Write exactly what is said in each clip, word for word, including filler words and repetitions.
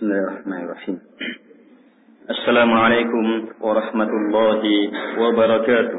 Bismillahirrahmanirrahim. Assalamualaikum warahmatullahi wabarakatuh.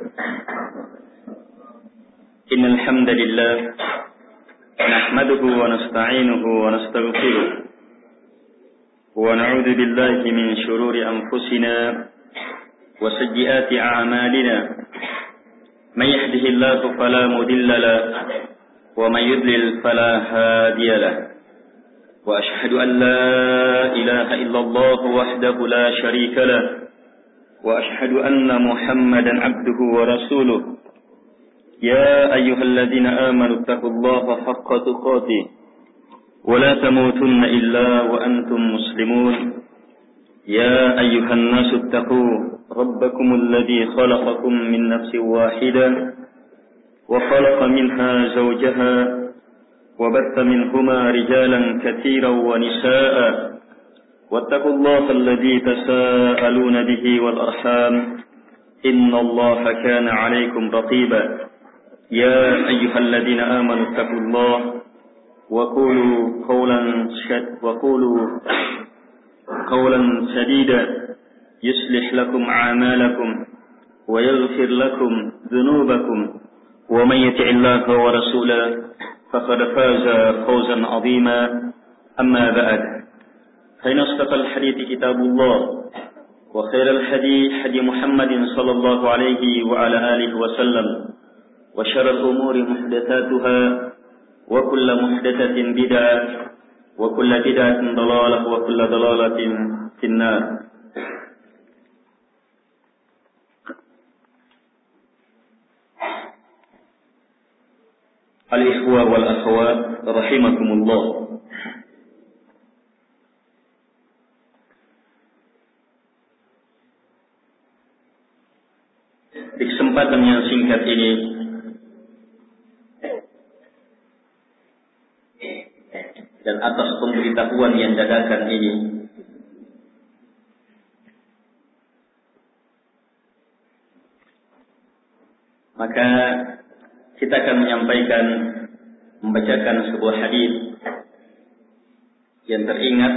Innal hamdalillah nahmaduhu wa nasta'inuhu wa nastaghfiruh wa na'udzu billahi min shururi anfusina wa sayyiati a'malina. Man yahdihillahu fala mudilla lahu wa man yudlil fala hadiya lahu. وأشهد أن لا إله إلا الله وحده لا شريك له وأشهد أن محمدا عبده ورسوله يا أيها الذين آمنوا اتقوا الله حق تقاته ولا تموتن إلا وأنتم مسلمون يا أيها الناس اتقوا ربكم الذي خلقكم من نفس واحدة وخلق منها زوجها وبث منهما رجالا كثيرا ونساء واتقوا الله الذي تساءلون به والأرحام إن الله كان عليكم رقيبا يا أيها الذين آمنوا اتقوا الله وقولوا قولا شد وقولوا قولا سديدا يصلح لكم أعمالكم ويغفر لكم ذنوبكم ومن يطع الله ورسوله فقد فاز فوزا عظيما أما بعد فإن أصدق الحديث كتاب الله وخير الحديث حديث محمد صلى الله عليه وعلى آله وسلم وشر الأمور محدثاتها وكل محدثة بدعة وكل بدعة ضلالة وكل ضلالة في النار. Al-ikhwa wal akhwat rahimakumullah. Di kesempatan yang singkat ini dan atas pemberitahuan yang dadakan ini, maka kita akan menyampaikan, membacakan sebuah hadis yang teringat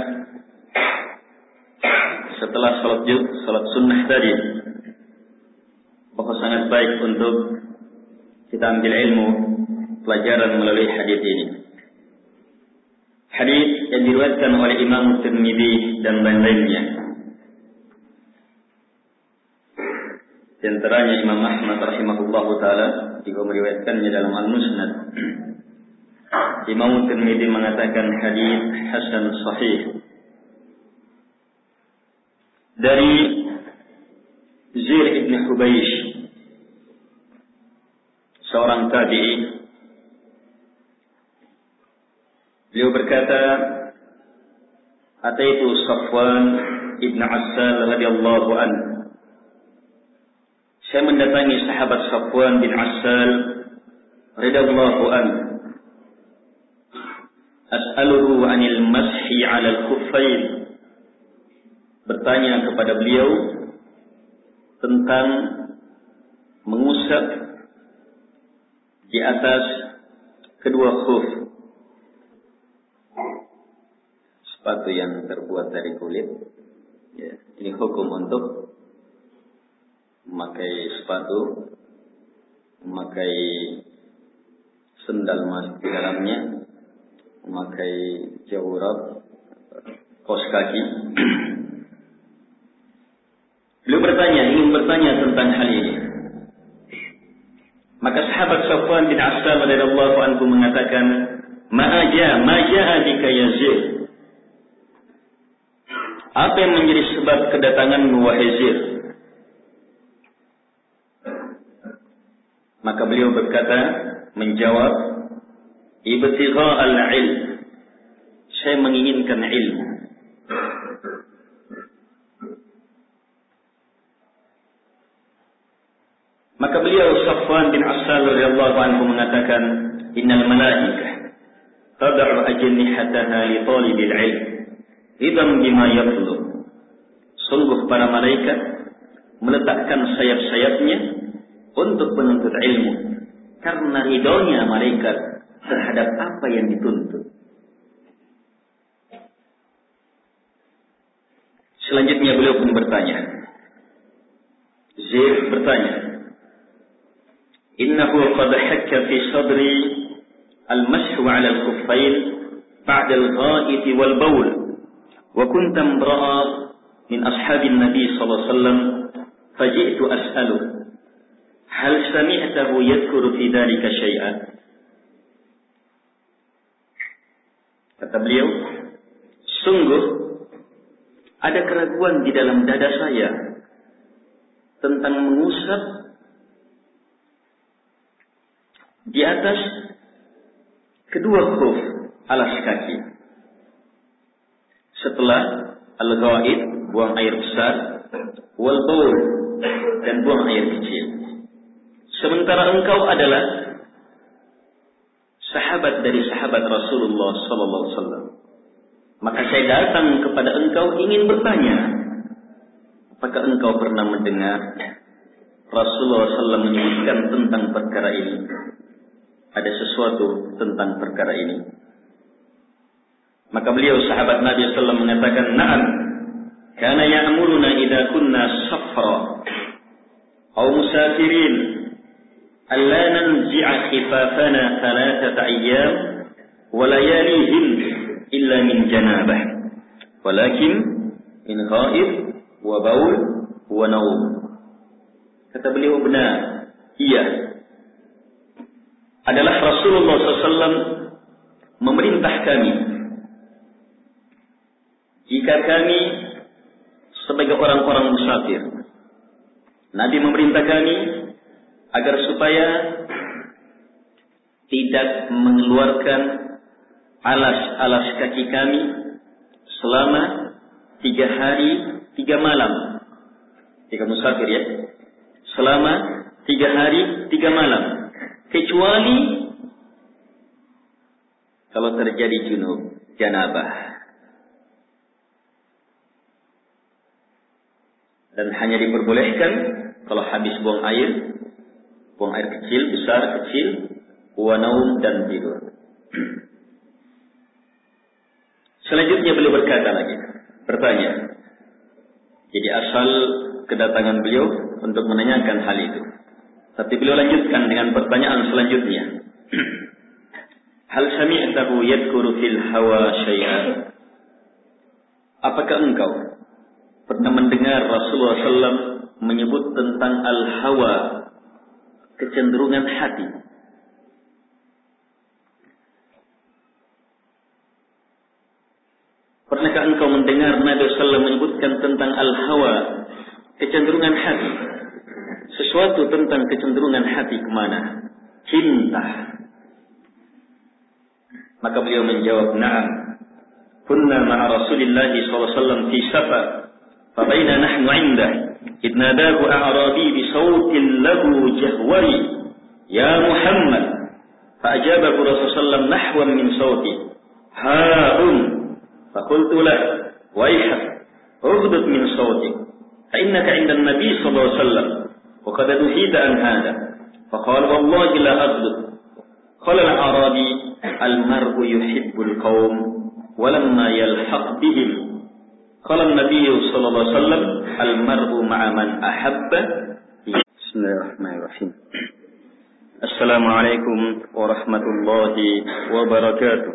setelah salat salat sunnah tadi, bahwa sangat baik untuk kita ambil ilmu pelajaran melalui hadis ini. Hadis yang diriwayatkan oleh Imam Tirmidzi dan lain-lainnya. Di antaranya Imam Ahmad rahimahullahu taala juga meriwayatkannya dalam Al-Musnad. Imam Tirmidzi mengatakan hadis hasan sahih dari Zaid ibn Hubaysh, seorang tabi'i. Beliau berkata, "Ataitu Safwan ibn Assal radhiyallahu anhu." Saya mendatangi sahabat Safwan bin Assal radhiyallahu anhu. As'aluhu 'anil mashi 'ala al-khuffain. Bertanya kepada beliau tentang mengusap di atas kedua khuf. Sepatu yang terbuat dari kulit. Ya, ini hukum untuk memakai sepatu, memakai sendal masuk di dalamnya, memakai jawrab, kaos kaki. Beliau bertanya, ingin bertanya tentang hal ini. Maka sahabat Safwan bin Assal radhiyallahu anhu mengatakan, "Ma'aja, ma'ja'a bika ya Zaid." Apa yang menjadi sebab kedatanganmu wahai Zaid? Maka beliau berkata, menjawab, ibtigha al-ilm. Saya menginginkan ilmu. Maka beliau Safwan bin Assal radhiyallahu anhu mengatakan, innal malaikah tad'u ajnihataha li talibil ilm ridan bima yatlub. Sungguh para malaikat meletakkan sayap-sayapnya untuk penuntut ilmu karena ridhonya malaikat terhadap apa yang dituntut. Selanjutnya beliau pun bertanya. Zaid bertanya, "Innahu qad hakka fi sadri al-mashu 'ala al-khuffayn ba'da al-gha'it wal bawl wa kunta imra'a min ashabin nabi sallallahu alaihi wasallam faji'tu as'aluhu hal sami'tahu yadhkuru fi dhalika syai'an?" Kata beliau, sungguh ada keraguan di dalam dada saya tentang mengusap di atas kedua khuf alas kaki setelah al-ghaid, buang air besar, wal baul, dan buang air kecil. Sementara engkau adalah sahabat dari sahabat Rasulullah sallallahu alaihi wasallam. Maka saya datang kepada engkau ingin bertanya, apakah engkau pernah mendengar Rasulullah sallallahu alaihi wasallam menyebutkan tentang perkara ini? Ada sesuatu tentang perkara ini? Maka beliau sahabat Nabi sallallahu alaihi wasallam mengatakan, "Na'am, kana ya'muruna idza kunna safra aw musafirin alla nanzi'a khifafana thalathata ayyam wa layalihim illa min janabah walakin min ghaib wa baul wa naum." Kata beliau, benar, iya, adalah Rasulullah sallallahu alaihi wasallam memerintah kami jika kami sebagai orang-orang musafir. Nabi memerintah kami agar supaya tidak mengeluarkan alas-alas kaki kami selama tiga hari, tiga malam. Jika musafir ya, selama tiga hari, tiga malam. Kecuali kalau terjadi junub, janabah. Dan hanya diperbolehkan kalau habis buang air, buang air kecil, besar, kecil, wa naum, dan tidur. Selanjutnya beliau berkata lagi, bertanya. Jadi asal kedatangan beliau untuk menanyakan hal itu. Tapi beliau lanjutkan dengan pertanyaan selanjutnya. Hal sami'tahu yadhkuru fil hawa syai'an? Apakah engkau pernah mendengar Rasulullah sallallahu alaihi wasallam menyebut tentang al-hawa, kecenderungan hati? Pernahkah engkau mendengar Nabi sallallahu alaihi wasallam menyebutkan tentang al-hawa, kecenderungan hati? Sesuatu tentang kecenderungan hati kemana? Cinta. Maka beliau menjawab, "Na'am. Kunna ma'a Rasulillah sallallahu alaihi wasallam fi safar, fa baina nahnu 'indah, id nadahu a'rabi bi sautin lahu jahwari, ya Muhammad." Fa ajabahu Rasulullah sallallahu alaihi wasallam nahwan min sauti, "Ha'um." Fa qultu lahu, "Waihak, ughdud min sautik, fa innaka 'inda an-nabi sallallahu alaihi wasallam." وقد نهيت عن هذا فقال والله لا أغضب. قال الأعرابي المرء يحب القوم ولما يلحق بهم. قال النبي صلى الله عليه وسلم المرء مع من أحب. بسم الله الرحمن الرحيم. السلام عليكم ورحمة الله وبركاته.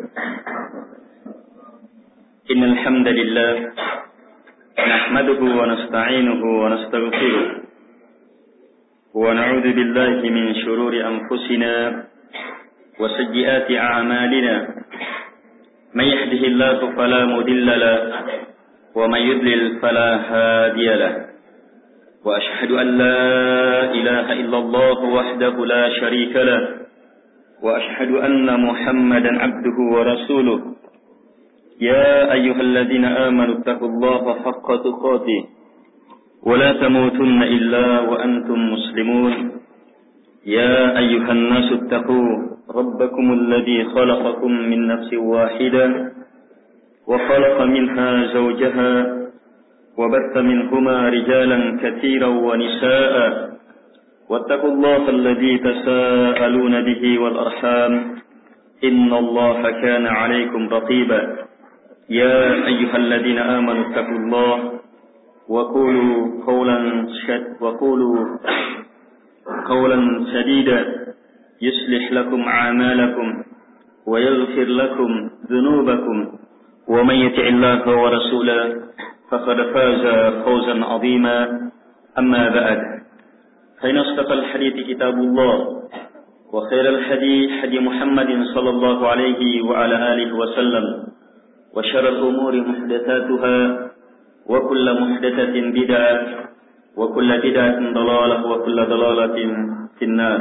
إن الحمد لله نحمده ونستعينه ونستغفره ونعوذ بالله من شرور أنفسنا وسيئات أعمالنا. من يهده الله فلا مضل له ومن يضلل فلا هادي له. وأشهد أن لا إله إلا الله وحده لا شريك له وأشهد أن محمدا عبده ورسوله. يا أيها الذين آمنوا اتقوا الله حق تقاته ولا تموتن إلا وأنتم مسلمون. يا أيها الناس اتقوا ربكم الذي خلقكم من نفس واحدة وخلق منها زوجها وبث منهما رجالا كثيرا ونساء واتقوا الله الذي تساءلون به والأرحام إن الله كان عليكم رقيبا. يا أيها الذين آمنوا اتقوا الله وقولوا قولا شد وقولوا قولا سديدا يصلح لكم أعمالكم ويغفر لكم ذنوبكم ومن يطع الله ورسوله فقد فاز فوزا عظيما أما بعد فإن أصدق الحديث كتاب الله وخير الحديث حديث محمد صلى الله عليه وعلى آله وسلم وشر الأمور محدثاتها وكل محدثة بدعة وكل بدعة ضلالة وكل ضلالة في النار.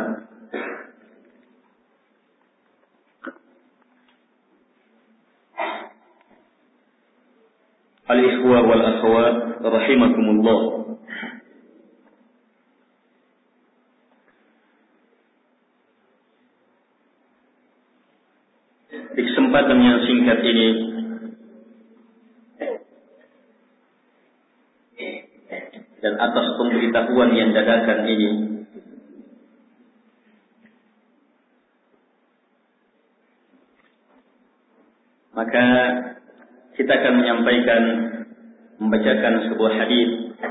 Al-ikhwah wal akhwat rahimakumullah. Di kesempatan yang singkat ini dan atas pemberitahuan yang dadakan ini, maka kita akan menyampaikan, membacakan sebuah hadis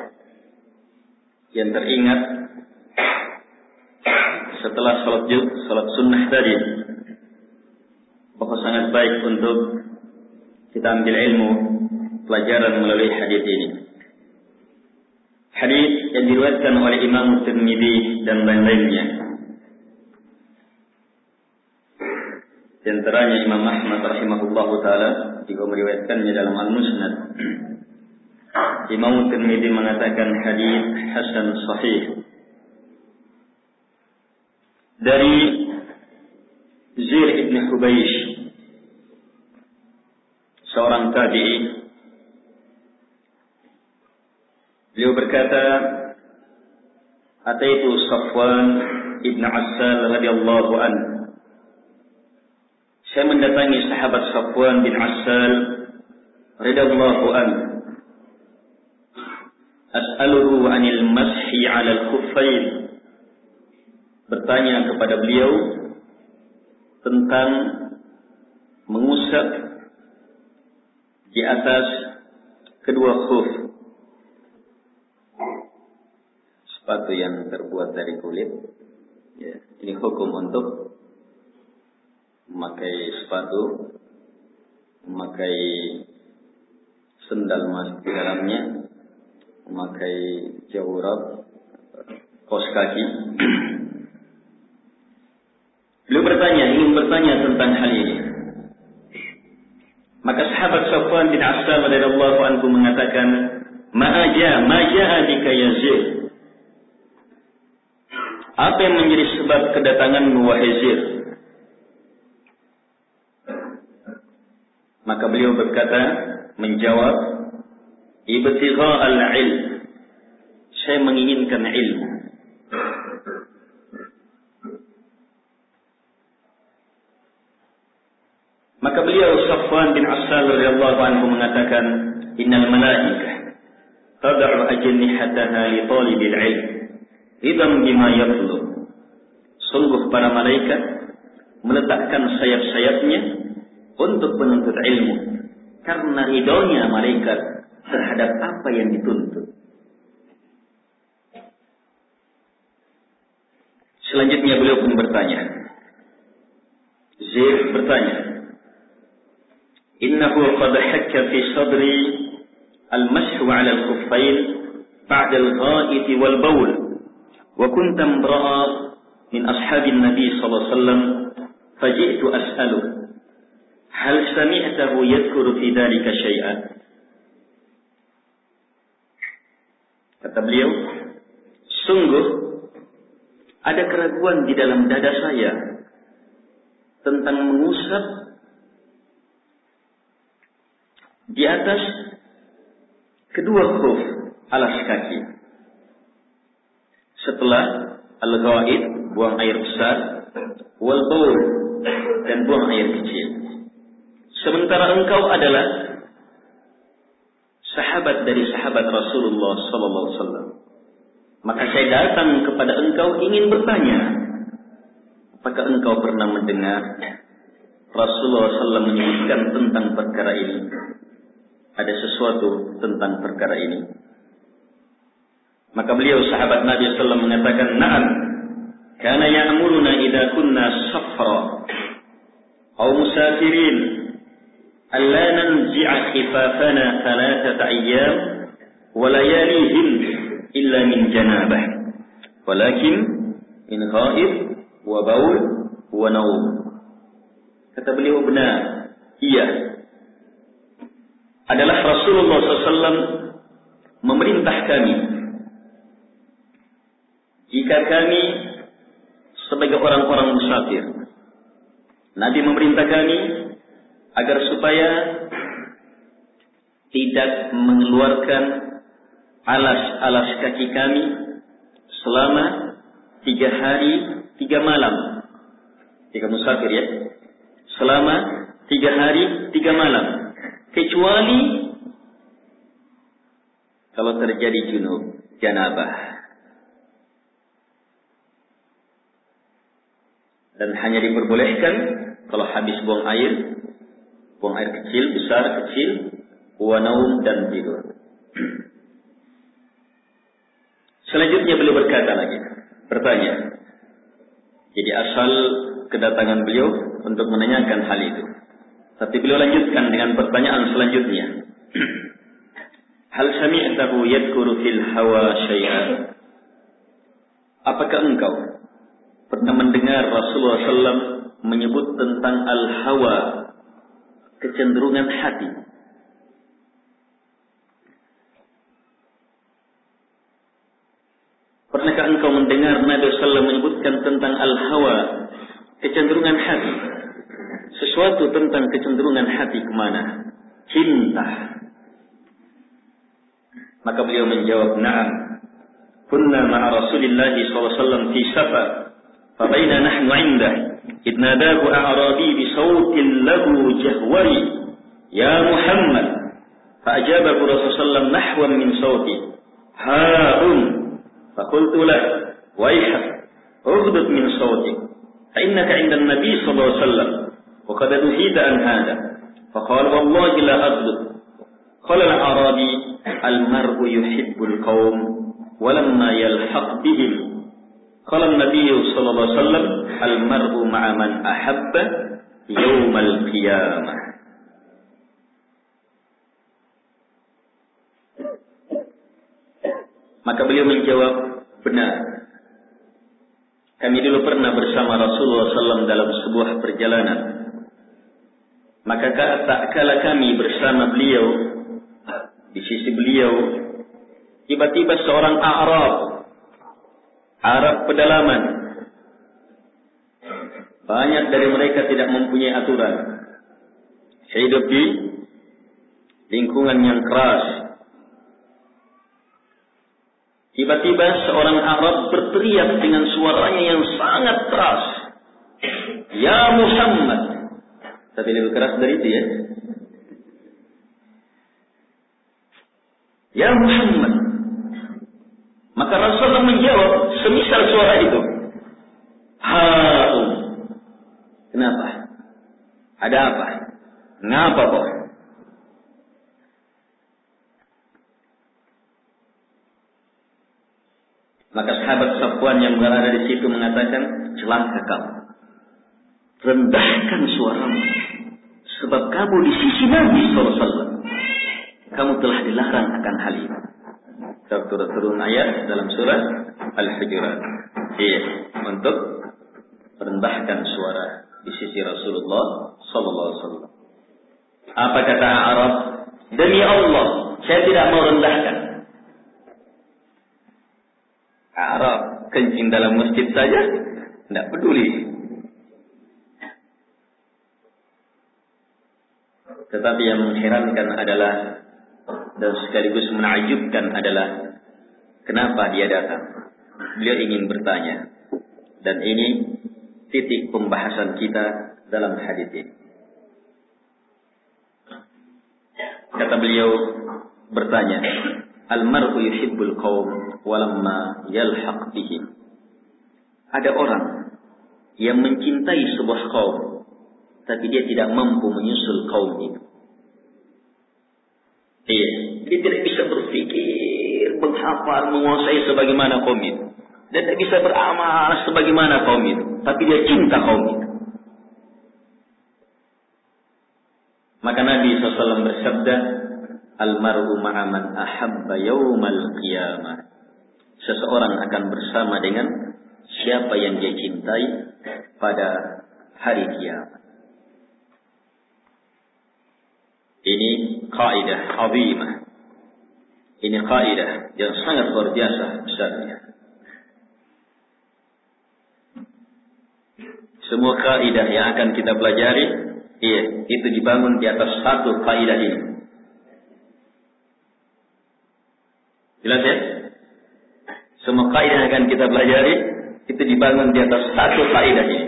yang teringat setelah salat Jumat, salat sunnah tadi, bahwa sangat baik untuk kita ambil ilmu pelajaran melalui hadis ini. Hadis yang diriwayatkan oleh Imam Tirmidzi dan lain-lainnya. Di antaranya Imam Ahmad rahimahullahu taala juga meriwayatkannya dalam Al-Musnad. Imam Tirmidzi mengatakan hadis hasan sahih dari Zaid ibn Hubaysh, seorang tabi'i. Beliau berkata, "Ataitu Safwan ibn Assal radhiyallahu anhu." Saya mendatangi sahabat Safwan bin Assal radhiyallahu anhu. As'aluhu 'anil mashi 'alal khuffain. Bertanya kepada beliau tentang mengusap di atas kedua khuf. Sepatu yang terbuat dari kulit. Ya, ini hukum untuk memakai sepatu, memakai sendal masuk di dalamnya, memakai jawrab, kaos kaki. Beliau bertanya, ingin bertanya tentang hal ini. Maka sahabat Safwan bin Assal radhiyallahu anhu mengatakan, "Ma'aja, maja'a bika ya Zaid." Apa yang menjadi sebab kedatanganmu wahai Zaid? Maka beliau berkata, menjawab, "Ibtigha al-ilm." Saya menginginkan ilmu. Maka beliau Safwan bin Assal radhiyallahu anhu mengatakan, "Innal malaikah tad'u ajnihataha li talibil ilm, idzan bima yatlub." Sungguh para malaikat meletakkan sayap-sayapnya untuk penuntut ilmu, karena ridhonya malaikat terhadap apa yang dituntut. Selanjutnya beliau pun bertanya. Zaid bertanya, "Innahu qad hakka fi sadri al-mashu 'ala al-khuffayn ba'da al-gha'it wal bawl, wa kunta imra'a min ashabin nabi sallallahu alaihi wasallam, faji'tu as'aluhu hal sami'tahu yadhkuru fi dhalika syai'an." Kata beliau, sungguh ada keraguan di dalam dada saya tentang mengusap di atas kedua khuf alas kaki setelah al-ghaid, buang air besar, wal baul, dan buang air kecil. Sementara engkau adalah sahabat dari sahabat Rasulullah sallallahu alaihi wasallam. Maka saya datang kepada engkau ingin bertanya, apakah engkau pernah mendengar Rasulullah sallallahu alaihi wasallam menyebutkan tentang perkara ini? Ada sesuatu tentang perkara ini? Maka beliau sahabat Nabi sallallahu alaihi wasallam mengatakan, "Na'am, kana ya'muruna idza kunna safra aw musafirin alla nanzi'a khifafana thalathata ayyam wa layalihin illa min janabah, walakin min ghaib wa baul wa naum." Kata beliau, benar, iya, adalah Rasulullah sallallahu alaihi wasallam memerintah kami jika kami sebagai orang-orang musafir. Nabi memerintah kami agar supaya tidak mengeluarkan alas-alas kaki kami selama tiga hari, tiga malam. Jika musafir ya, selama tiga hari, tiga malam. Kecuali kalau terjadi junub, janabah. Dan hanya diperbolehkan kalau habis buang air, buang air kecil, besar, kecil, wa naum, dan tidur. Selanjutnya beliau berkata lagi, bertanya. Jadi asal kedatangan beliau untuk menanyakan hal itu. Tapi beliau lanjutkan dengan pertanyaan selanjutnya. Hal sami'tahu yadhkuru fil hawa syai'an? Apakah engkau pernah mendengar Rasulullah sallallahu alaihi wasallam menyebut tentang al-hawa, kecenderungan hati? Pernahkah engkau mendengar Nabi sallallahu alaihi wasallam menyebutkan tentang al-hawa, kecenderungan hati? Sesuatu tentang kecenderungan hati kemana? Cinta. Maka beliau menjawab, "Na'am, kunna ma'a Rasulillah sallallahu alaihi wasallam fi safar, fa baina nahnu 'indah, id nadahu a'rabi bi sautin lahu jahwari, ya Muhammad." Fa ajabahu Rasulullah sallallahu alaihi wasallam nahwan min sauti, "Ha'um." Fa qultu lahu, "Waihak, ughdud min sautik, fa innaka 'inda an-nabi sallallahu alaihi wasallam wa qad nuhita an hadha." Fa qala, "Wallahi la aghdud." Qala al-Arabi, "Al-mar'u yuhibbul qaum walamma yalhaq bihim." Qala an-nabiy sallallahu alaihi wasallam, "Al-mar'u ma'a man ahabba yaumal qiyamah." Maka beliau menjawab, benar. Kami dulu pernah bersama Rasulullah sallallahu alaihi wasallam dalam sebuah perjalanan. Maka tak kala kami bersama beliau, di sisi beliau, tiba-tiba seorang Arab, Arab pedalaman. Banyak dari mereka tidak mempunyai aturan. Hidup di lingkungan yang keras. Tiba-tiba seorang Arab berteriak dengan suaranya yang sangat keras, "Ya Muhammad." Tapi lebih keras dari itu ya. "Ya Muhammad." Maka Rasulullah menjawab semisal suara itu. "Ha'um." Kenapa? Ada apa? Ngapa kok? Maka sahabat Safwan yang berada di situ mengatakan, "Celaka kamu. Rendahkan suaramu. Sebab kamu di sisi Nabi sallallahu alaihi wasallam. Kamu telah dilarang akan hal ini." Turun ayat dalam surah Al-Hujurat. Iya, untuk merendahkan suara di sisi Rasulullah sallallahu alaihi wasallam. Apa kata Arab? "Demi Allah, saya tidak mau rendahkan." Arab kencing dalam masjid saja tidak peduli. Tetapi yang mengherankan adalah, dan sekaligus menakjubkan adalah, kenapa dia datang? Beliau ingin bertanya. Dan ini titik pembahasan kita dalam hadis ini. Kata beliau bertanya, "Al-mar'u yuhibbul qaum walamma yalhaq bihim." Ada orang yang mencintai sebuah kaum, tapi dia tidak mampu menyusul kaum itu. Iya, dia tidak bisa berpikir menghafal, menguasai sebagaimana kaum itu. Dia tak bisa beramal sebagaimana kaum itu. Tapi dia cinta kaum itu. Maka Nabi shallallahu alaihi wasallam bersabda, Al-mar'u ma'aman ahabba yawmal qiyamah. Seseorang akan bersama dengan siapa yang dia cintai pada hari kiamat. Ini kaidah azimah. Ini kaidah yang sangat luar biasa besarnya. Semua kaidah yang akan kita pelajari, iya, itu dibangun di atas satu kaidah ini. Jelas ya? Semua kaidah yang akan kita pelajari itu dibangun di atas satu kaidah ini.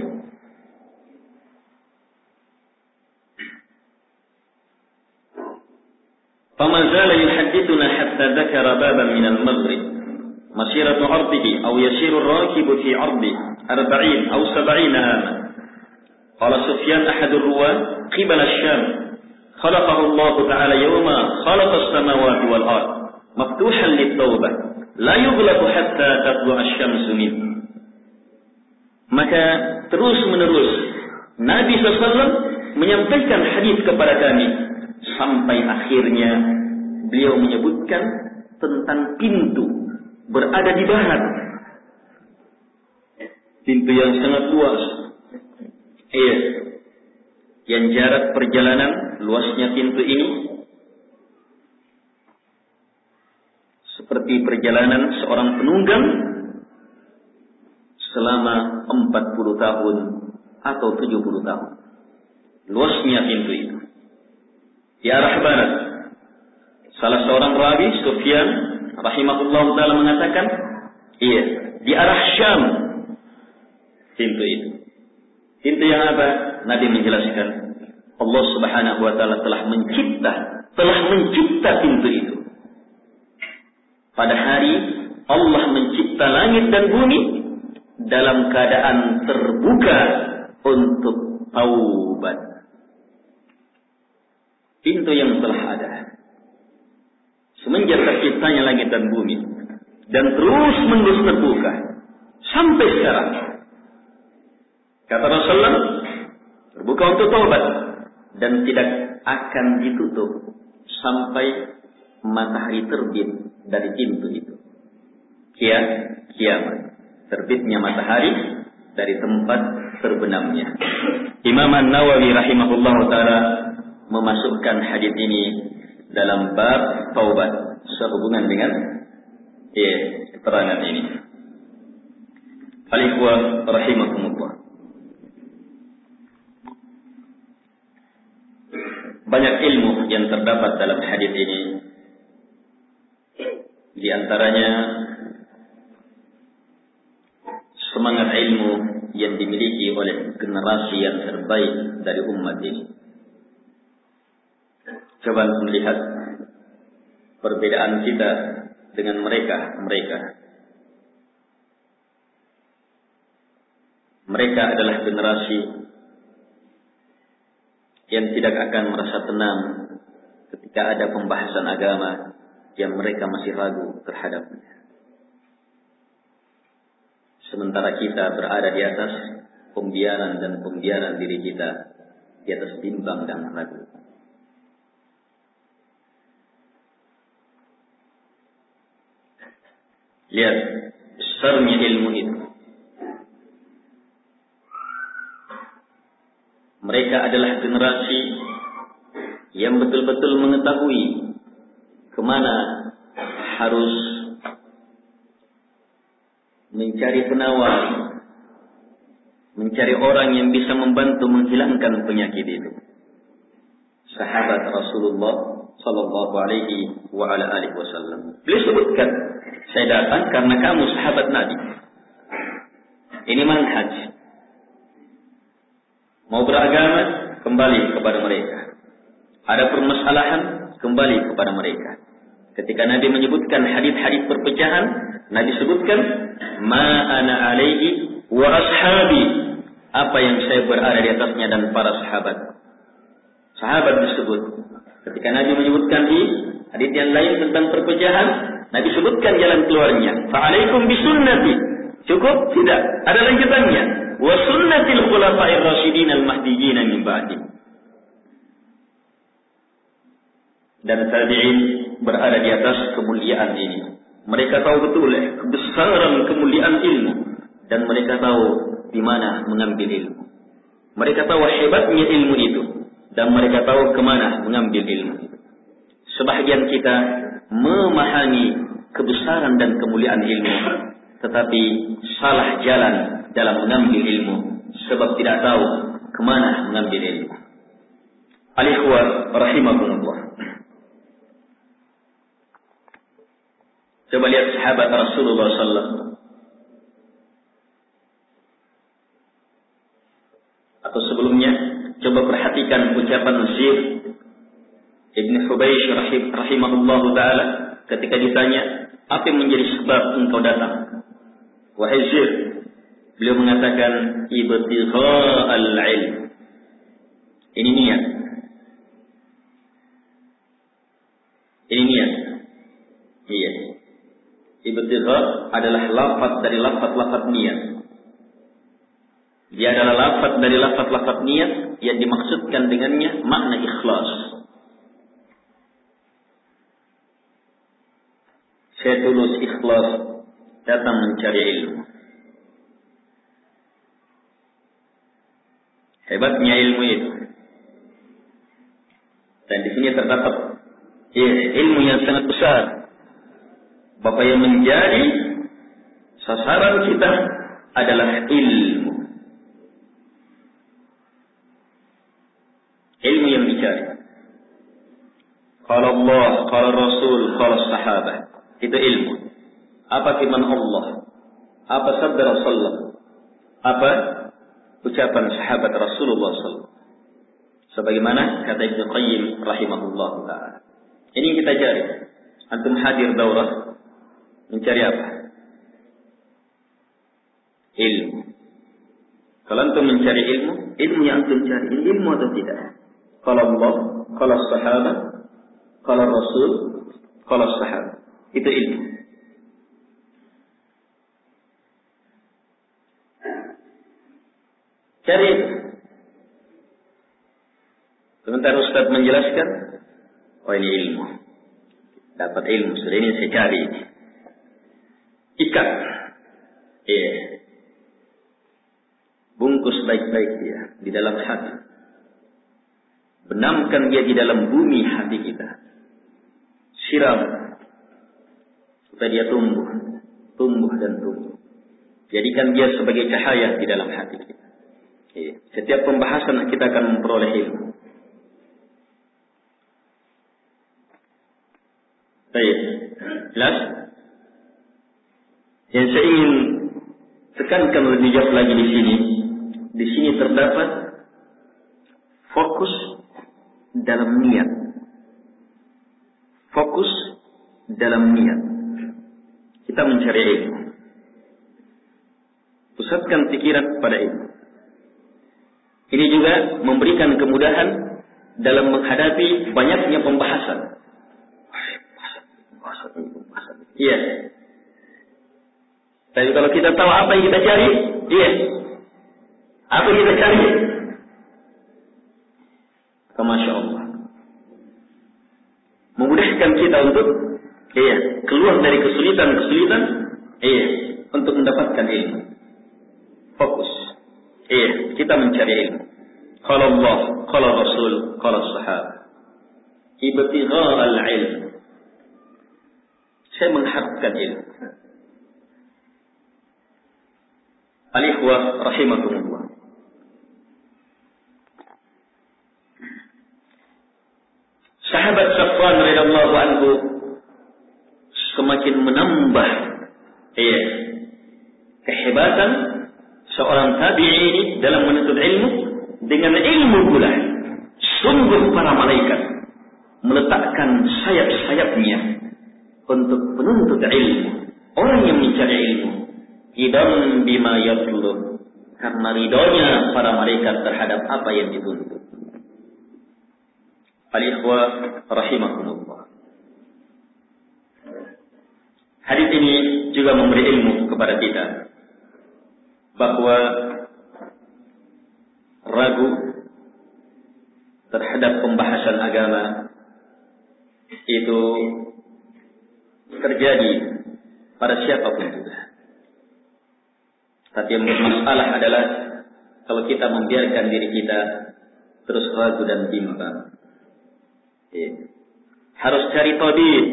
فما زال يحدثنا حتى ذكر بابا من المغرب مسيرة عرضه أو يسير الراكب في عرضه أربعين أو سبعين عاما. قال سفيان أحد الرواة قبل الشام خلقه الله تعالى يوم خلق السماوات والأرض مفتوحا للتوبة لا يغلق حتى تطلع الشمس منه. Maka terus menerus Nabi shallallahu alaihi wasallam menyampaikan hadis kepada kami sampai akhirnya beliau menyebutkan tentang pintu berada di barat. Pintu yang sangat luas. Iya. Yang jarak perjalanan luasnya pintu ini seperti perjalanan seorang penunggang selama empat puluh tahun atau tujuh puluh tahun. Luasnya pintu itu. Di arah barat. Salah seorang rawi, Sufyan rahimahullah ta'ala mengatakan, iya, di arah Syam pintu itu. Pintu yang apa? Nabi menjelaskan, Allah Subhanahu wa ta'ala telah mencipta, telah mencipta pintu itu. Pada hari Allah mencipta langit dan bumi dalam keadaan terbuka untuk taubat. Pintu yang telah ada semenjak terciptanya langit dan bumi dan terus menerus terbuka sampai sekarang. Kata Rasulullah, terbuka untuk taubat dan tidak akan ditutup sampai matahari terbit dari pintu itu. Kia, kiamat. Terbitnya matahari dari tempat terbenamnya. Imam An-Nawawi rahimahullah ta'ala memasukkan hadis ini dalam bab taubat sehubungan dengan ya, keterangan ini. Al-ikhwah rahimakumullah. Banyak ilmu yang terdapat dalam hadis ini. Di antaranya semangat ilmu yang dimiliki oleh generasi yang terbaik dari umat ini. Coba melihat perbedaan kita dengan mereka, mereka. Mereka adalah generasi yang tidak akan merasa tenang ketika ada pembahasan agama yang mereka masih ragu terhadapnya. Sementara kita berada di atas pembiaran dan pembiaran diri kita, di atas bimbang dan ragu. Lihat besarnya ilmu itu. Mereka adalah generasi yang betul-betul mengetahui kemana harus mencari penawar, mencari orang yang bisa membantu menghilangkan penyakit itu. Sahabat Rasulullah sallallahu alaihi wa ala alihi wasallam. Beliau sebutkan, saya datang karena kamu sahabat Nabi. Ini manhaj. Mau beragama, kembali kepada mereka. Ada permasalahan, kembali kepada mereka. Ketika Nabi menyebutkan hadis-hadis perpecahan, Nabi sebutkan, ma ana alaihi wa ashabi, apa yang saya berada di atasnya dan para sahabat. Sahabat disebut. Ketika Nabi menyebutkan di hadis yang lain tentang perpecahan, Nabi sebutkan jalan keluarnya. Fa'alaikum bisunnati. Cukup? Tidak. Ada lanjutannya. Wa sunnatil khulafa'ir rasyidin al-mahdiyyin min ba'di. Dan tabi'in berada di atas kemuliaan ini. Mereka tahu betul kebesaran kemuliaan ilmu. Dan mereka tahu di mana mengambil ilmu. Mereka tahu hebatnya ilmu itu. Dan mereka tahu kemana mengambil ilmu itu. Sebahagian kita memahami kebesaran dan kemuliaan ilmu. Tetapi salah jalan dalam mengambil ilmu. Sebab tidak tahu kemana mengambil ilmu. Al-ikhwah rahimakumullah. Coba lihat sahabat Rasulullah sallallahu alaihi wasallam. Atau sebelumnya, coba perhatikan ucapan Zir Ibn Hubaysh rahimahullahu ta'ala ketika ditanya, apa yang menjadi sebab engkau datang? Wahai Zir, beliau mengatakan, ibtigha'al ilm. Ini niat. Ini niat. Iya. Ibtigha adalah lafaz dari lafaz-lafaz niat. Dia adalah lafaz dari lafaz-lafaz niat yang dimaksudkan dengannya makna ikhlas. Saya tulus ikhlas datang mencari ilmu. Hebatnya ilmu itu. Dan di sini terdapat ya, ilmu yang sangat besar. Bahwa yang menjadi sasaran kita adalah ilmu. Ilmu yang dicari. Qala Allah, qala Rasul, qala sahabat. Itu ilmu. Apa firman Allah? Apa sabda Rasulullah? Apa ucapan sahabat Rasulullah sallallahu alaihi wasallam? Sebagaimana kata Ibnu Qayyim rahimahullah ta'ala. Ini yang kita cari. Antum hadir daurah mencari apa? Ilmu. Kalau antum mencari ilmu, ilmu yang antum cari ini ilmu atau tidak? Kalau Allah, kalau sahabat, kalau Rasul, kalau sahabat, itu ilmu. Cari itu. Sebentar Ustaz menjelaskan, oh ini ilmu. Dapat ilmu, sudah ini saya cari ini. Ikat. Iya. Yeah. Bungkus baik-baik dia di dalam hati. Benamkan dia di dalam bumi hati kita. Siram. Supaya dia tumbuh. Tumbuh dan tumbuh. Jadikan dia sebagai cahaya di dalam hati kita. Yeah. Setiap pembahasan kita akan memperoleh ilmu. Baik. Jelas? Yang saya ingin tekankan lebih jauh lagi di sini, di sini terdapat fokus dalam niat. Fokus dalam niat. Kita mencari ilmu. Pusatkan pikiran pada ilmu. Ini juga memberikan kemudahan dalam menghadapi banyaknya pembahasan. Iya. Tapi kalau kita tahu apa yang kita cari, iya. Apa yang kita cari? Masya Allah. Memudahkan kita untuk, iya, keluar dari kesulitan-kesulitan, iya, untuk mendapatkan ilmu. Fokus. Iya, kita mencari ilmu. Qala Allah, qala Rasul, qala sahabat. Ibtigha'al ilm. Saya mengharapkan ilmu. Al-ikhwah rahimakumullah. Sahabat Safwan radhiyallahu anhu semakin menambah iya, kehebatan seorang tabi'i ini dalam menuntut ilmu dengan ilmu pula. Sungguh para malaikat meletakkan sayap-sayapnya untuk penuntut ilmu. Orang yang mencari ilmu idam bima yatlub, karena ridhonya para malaikat terhadap apa yang dituntut. Al-ikhwah rahimakumullah. Hadis ini juga memberi ilmu kepada kita bahwa ragu terhadap pembahasan agama itu terjadi pada siapapun juga. Tapi yang bermasalah adalah kalau kita membiarkan diri kita terus ragu dan bimbang. Ya. Harus cari tabib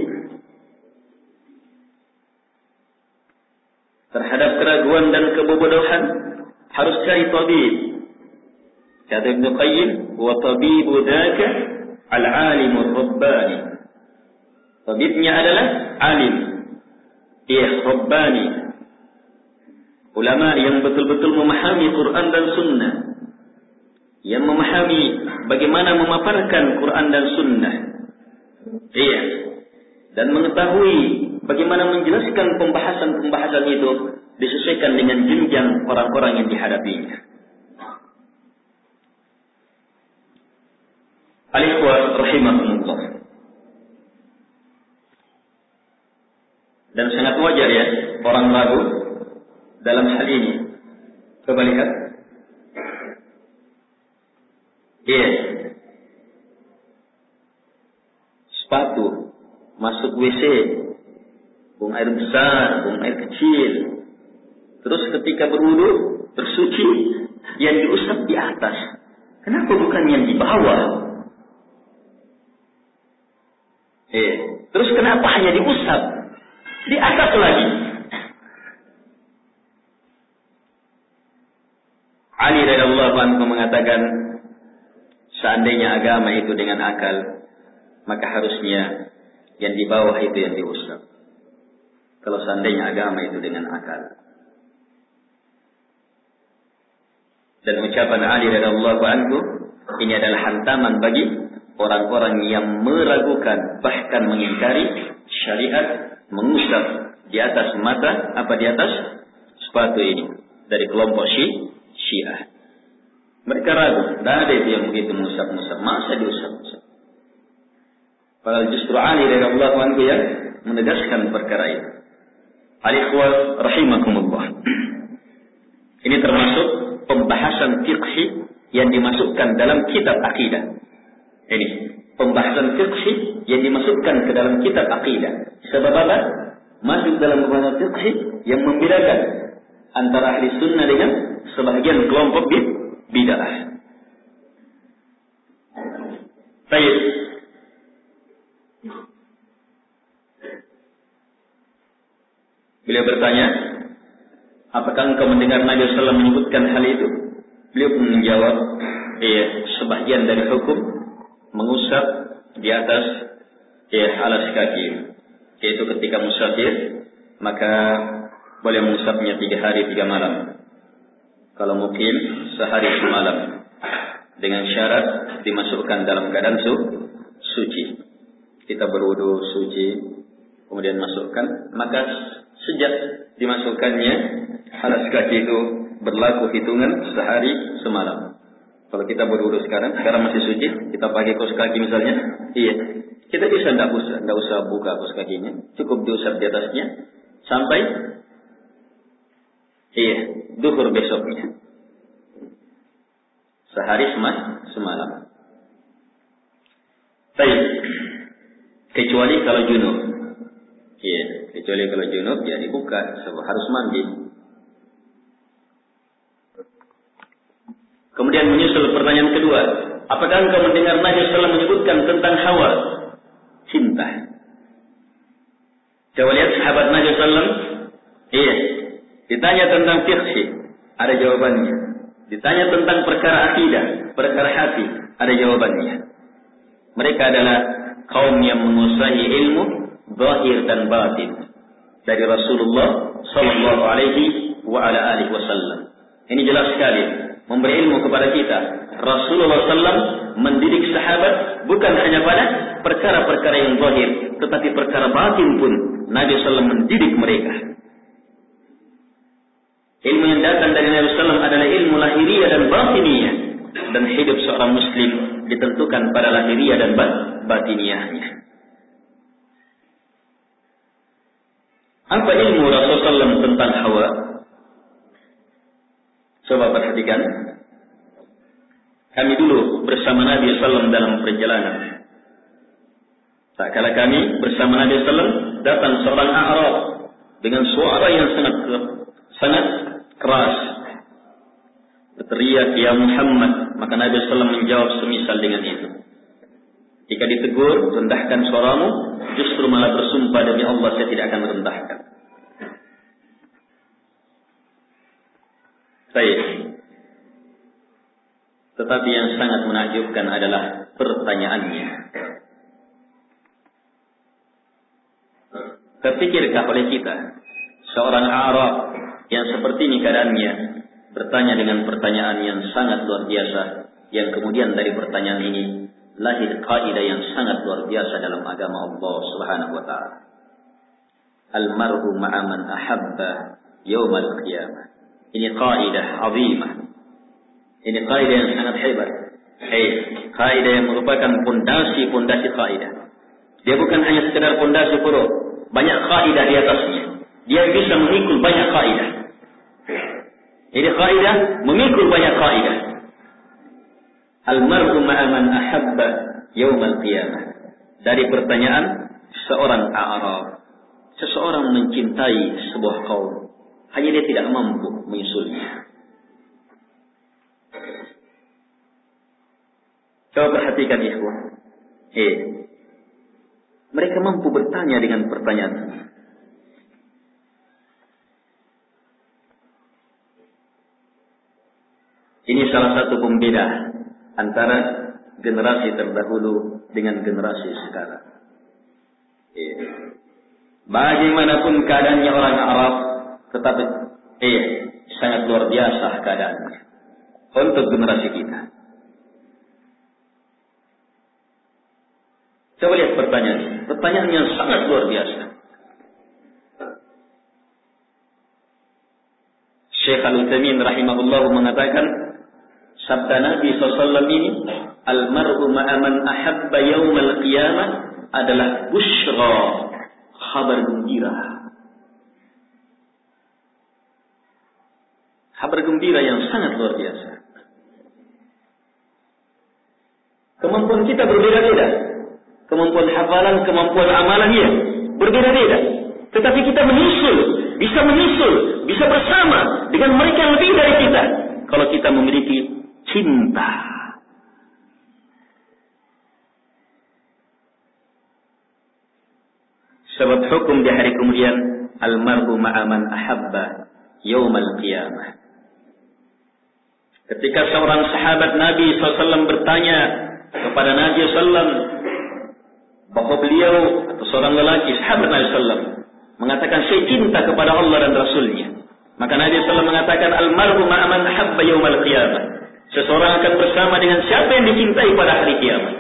terhadap keraguan dan kebodohan, harus cari tabib. Kata Ibnu Qayyim, wa tabibu dzaka al-alimur rabbani. Tabibnya adalah alim, ia rabbani, ulama yang betul-betul memahami Quran dan Sunnah, yang memahami bagaimana memaparkan Quran dan Sunnah, iya, dan mengetahui bagaimana menjelaskan pembahasan-pembahasan itu disesuaikan dengan jenjang orang-orang yang dihadapinya. Al-ikhwah rahimahumullah. Dan sangat wajar ya orang ragu dalam hal ini. Coba lihat. Iya. Sepatu masuk W C, buang air besar, buang air kecil. Terus ketika berwudu bersuci, yang diusap di atas. Kenapa bukan yang di bawah? Eh, terus kenapa hanya diusap di atas lagi? Ali radhiyallahu anhu mengatakan, seandainya agama itu dengan akal, maka harusnya yang di bawah itu yang diusap. Kalau seandainya agama itu dengan akal. Dan ucapan Ali radhiyallahu anhu ini adalah hantaman bagi orang-orang yang meragukan, bahkan mengingkari syariat, mengusap di atas mata, apa di atas sepatu ini, dari kelompok Syi, Syiah. Mereka ragu, tidak ada itu yang begitu mengusap-ngusap, masa diusap-usap. Padahal justru Ali radhiyallahu anhu yang menegaskan perkara itu. Al-ikhwah rahimakumullah. Ini termasuk pembahasan fiqhi yang dimasukkan dalam kitab akidah. Ini pembahasan fiqhi yang dimasukkan ke dalam kitab akidah. Sebab apa? Masuk dalam pembahasan fiqhi yang membedakan antara ahli sunnah dengan sebagian kelompok bid'ah. Baik. Beliau bertanya, apakah engkau mendengar Nabi sallallahu alaihi wasallam menyebutkan hal itu? Beliau pun menjawab, iya, sebagian dari hukum mengusap di atas ya alas kaki, yaitu ketika musafir maka boleh mengusapnya tiga hari tiga malam. Kalau mungkin sehari semalam, dengan syarat dimasukkan dalam keadaan su suci. Kita berwudu suci, kemudian masukkan, maka sejak dimasukkannya alas kaki itu berlaku hitungan sehari semalam. Kalau kita berwudu sekarang, sekarang masih suci, kita pakai kaos kaki misalnya, iya, kita bisa tidak usah, tidak usah buka kaos kakinya, cukup diusap di atasnya sampai iya duhur besoknya, sehari semalam. Baik, kecuali kalau junub, iya, kecuali kalau junub ya dibuka, sebab harus mandi. Kemudian menyusul pertanyaan kedua, apakah engkau mendengar Nabi sallallahu alaihi wasallam menyebutkan tentang hawa, cinta? Coba lihat sahabat Nabi sallallahu alaihi wasallam, iya, ditanya tentang fiqh, ada jawabannya. Ditanya tentang perkara akidah, perkara hati, ada jawabannya. Mereka adalah kaum yang menguasai ilmu zahir dan batin dari Rasulullah sallallahu alaihi wa ala alihi wasallam. Ini jelas sekali memberi ilmu kepada kita. Rasulullah sallallahu alaihi wasallam mendidik sahabat bukan hanya pada perkara-perkara yang zahir, tetapi perkara batin pun Nabi sallallahu alaihi wasallam mendidik mereka. Ilmu yang datang dari Nabi sallallahu alaihi wasallam adalah ilmu lahiriah dan batiniyah, dan hidup seorang muslim ditentukan pada lahiriah dan batiniyahnya. Apa ilmu Rasulullah shallallahu alaihi wasallam tentang Hawa? Coba perhatikan. Kami dulu bersama Nabi shallallahu alaihi wasallam dalam perjalanan. Tak kala kami bersama Nabi shallallahu alaihi wasallam, datang seorang A'rab dengan suara yang sangat sangat keras. Berteriak, "Ya Muhammad." Maka Nabi shallallahu alaihi wasallam menjawab semisal dengan itu. Jika ditegur, rendahkan suaramu, justru malah bersumpah demi Allah saya tidak akan merendahkan. Baik. Tetapi yang sangat menakjubkan adalah pertanyaannya. Terpikirkah oleh kita seorang Arab yang seperti ini keadaannya bertanya dengan pertanyaan yang sangat luar biasa, yang kemudian dari pertanyaan ini lahir kaidah yang sangat luar biasa dalam agama Allah Subhanahu wa taala. Al-mar'u ma'a man ahabba yaumal qiyamah. Ini kaidah azimah. Ini kaidah yang sangat hebat. Hei, kaidah yang merupakan pondasi-pondasi kaidah. Dia bukan hanya sekedar pondasi pura, banyak kaidah di atasnya. Dia bisa memikul banyak kaidah. Ini kaidah memikul banyak kaidah. Al-mar'u ma'a man ahabba yaumal qiyamah. Dari pertanyaan seorang Arab, seseorang mencintai sebuah kaum, hanya dia tidak mampu menyusulnya. Coba perhatikan ikhwan. Eh, mereka mampu bertanya dengan pertanyaan. Ini salah satu pembeda antara generasi terdahulu dengan generasi sekarang. Eh, bagaimanapun keadaannya orang Arab, tetapi eh sangat luar biasa keadaannya untuk generasi kita. Coba lihat pertanyaan. Pertanyaan yang sangat luar biasa. Syekh Al-Utsaimin rahimahullah mengatakan, sabda Nabi shallallahu alaihi wasallam ini, al-mar'u ma'a man ahabba yaumal qiyamah adalah busyra, kabar gembira. Kabar gembira yang sangat luar biasa. Kemampuan kita berbeda-beda. Kemampuan hafalan, kemampuan amalan ya berbeda-beda. Tetapi kita menyusul, bisa menyusul, bisa bersama dengan mereka yang lebih dari kita. Kalau kita memiliki cinta. Sebab hukum di hari kemudian, al-mar'u ma'a man ahabba yaumal qiyamah. Ketika seorang sahabat Nabi shallallahu alaihi wasallam bertanya kepada Nabi shallallahu alaihi wasallam, bahwa beliau atau seorang lelaki sahabat Nabi shallallahu alaihi wasallam mengatakan saya cinta kepada Allah dan Rasulnya. Maka Nabi shallallahu alaihi wasallam mengatakan al-mar'u ma'a man ahabba yaumal qiyamah. Seseorang akan bersama dengan siapa yang dicintai pada hari kiamat.